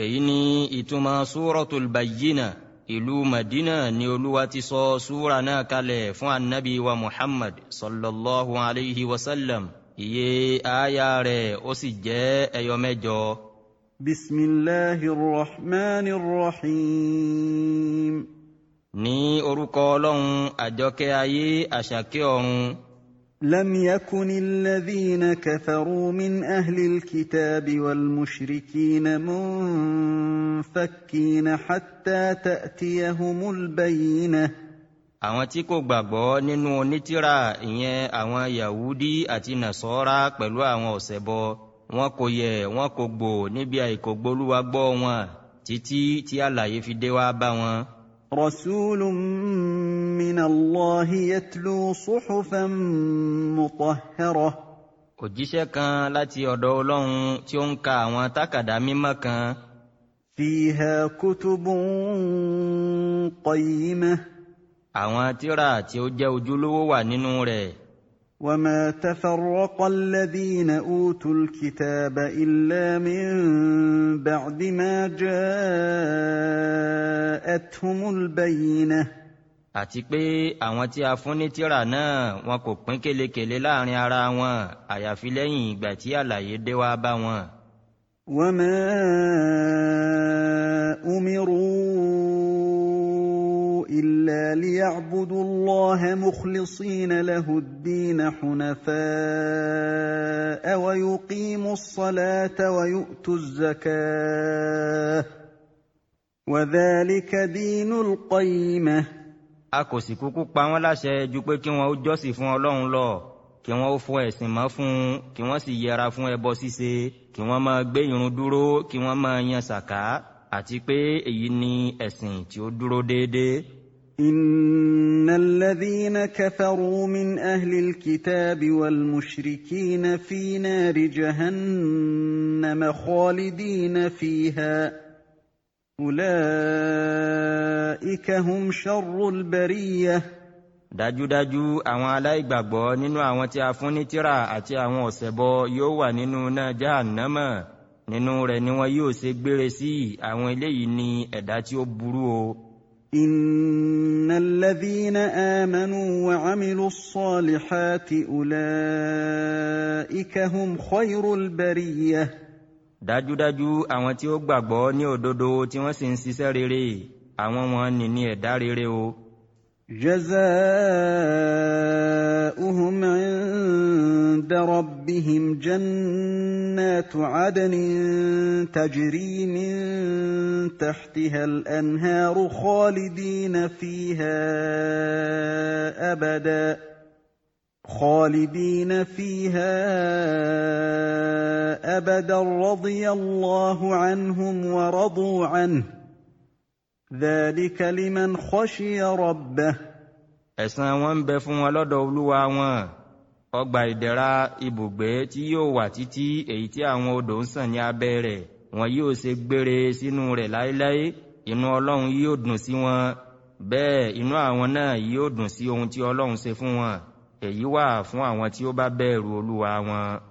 èyí ni ìtumọ̀ Suratul Bayyinah. Ìlú Madina ni Olúwa ti sọ súra náà kalẹ̀ fún annabi wa Muhammad sallallahu alayhi wa sallam. Iye aya rẹ̀ ó sì jẹ́ ẹyọ mẹ́jọ. Bismillahir Rahmanir Rahim. Ní orúkọ Ọlọ́run àjọkẹ́ ayé àṣàkẹ́ ọ̀run. لم يكن الذين كفروا من أهل الكتاب والمشركين منفكين حتى تأتيهم البينة. Àwọn tí kò gbàgbọ́ nínú onítìrà ìyẹn àwọn Yahudi àti Nasara pẹ̀lú àwọn ọ̀ṣẹbọ, wọn kò yẹ̀ wọn kò gbò níbi àìkògbólúwa gbọ́ wọn títí tí àlàyé fi dé wá bá wọn. رسول من الله يتلو صحفا مطهرة. Òjíṣẹ́ kan láti ọ̀dọ̀ Ọlọ́run tí ó ń ka àwọn tákàdá mímọ́ kan. فيها كتب قيمة. Àwọn tírà tí ó jẹ́ ojúlówó wà nínú rẹ̀. وما تفرق الذين أوتوا الكتاب إلا من بعد ما جاءتهم البينة. Àti pé àwọn tí a fún ní tírà náà wọn kò pín kélekèle láàrin ara wọn àyàfi lẹ́yìn ìgbà tí àlàyé dé wá bá wọn. وما أمروا إلا ليعبدوا الله مخلصين له الدين حنفاء ويقيموا الصلاة ويؤتوا الزكاة وذلك دين القيمة. A kò sì kúkú pa wọ́n láṣẹ ju pé kí wọ́n ó jọ́sìn fún Ọlọ́run lọ, kí wọ́n ó fọ ẹ̀sìn mọ́ fún, kí wọ́n sì yẹra fún ẹbọ ṣíṣe, kí wọ́n máa gbé ìrun dúró, kí wọ́n máa yan sàká, àti pé èyí ni ẹ̀sìn tí ó dúró déédéé. إن الذين كفروا من أهل الكتاب والمشركين في نار جهنم خالدين فيها أولئك هم شر البرية. Dájúdájú àwọn aláìgbàgbọ́ nínú àwọn tí a fún ní tírà àti àwọn ọ̀ṣẹbọ yóò wà nínú náà Jahannama, nínú rẹ̀ ni wọn yóò ṣe gbére sí. Àwọn eléyìí ni ẹ̀dá tí ó burú o. إن الذين آمنوا وعملوا الصالحات أولئك هم خير البرية. Dájúdájú àwọn tí ó gbàgbọ́ ní òdodo tí wọ́n sì ń ṣiṣẹ́ rere, àwọn wọn ni ẹ̀dá rere o. جزاؤهم عند ربهم جنات عدن تجري من تحتها الأنهار خالدين فيها أبدا رضي الله عنهم ورضوا عنه ذلك لمن خشي ربه. Ẹ̀san wọn ń bẹ fún wọn lọ́dọ̀ Olúwa wọn, ọgbà ìdẹ̀ra ibùgbé tí yóò wà títí, èyí tí àwọn odò ń sàn ní abẹ́ rẹ̀, wọn yóò ṣe gbére sínú rẹ̀ láéláé. Inú Ọlọ́run yóò dùn sí wọn, bẹ́ẹ̀ inú àwọn náà yóò dùn sí ohun tí Ọlọ́run ṣe fún wọn. Èyí wà fún àwọn tí ó bá bẹ̀rù Olúwa wọn.